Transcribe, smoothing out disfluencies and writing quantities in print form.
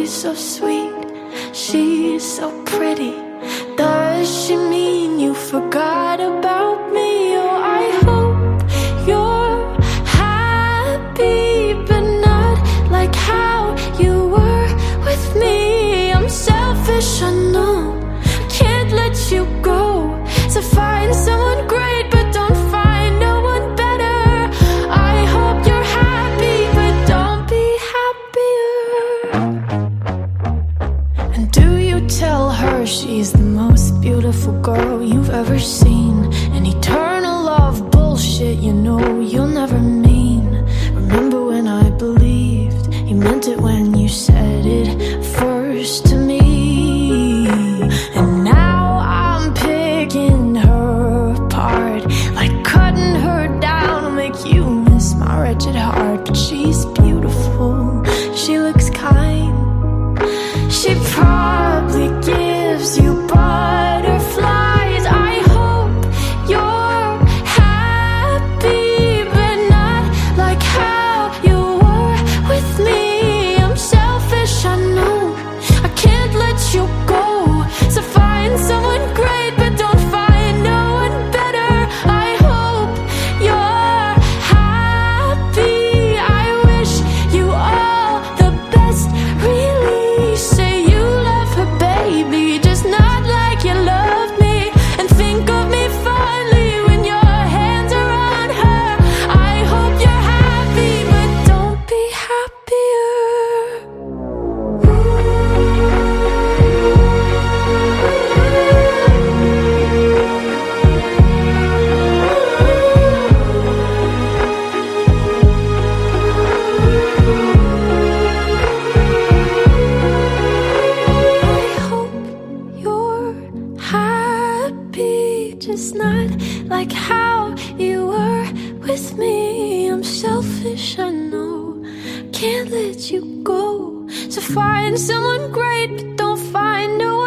She's so sweet, she's so pretty. Does she mean you forgot about me? Oh, I hope you're happy, but not like how you were with me. I'm selfish, I know, can't let you go. So find someone great, but don't find no one better. I hope you're happy, but don't be happier. And do you tell her she's the most beautiful girl you've ever seen? And eternal love bullshit, you know you'll never mean. Remember when I believed you meant it when you said it first to me? And now I'm picking her apart, like cutting her down to make you miss my wretched heart. But she's beautiful, she looks kind, she probably gives you butterflies. I hope you're happy, but not like how you were with me. I'm selfish, I know, I can't let you go. So find someone great, but don't find no one better. I hope you're happy. I wish you all the best, really. Say you love her, baby, just not like you loved me. And think of me fondly when your hands are on her. I hope you're happy, but don't be happier. I hope you're happy, just not like how you were with me. I'm selfish, I know, can't let you go. So find someone great, but don't find no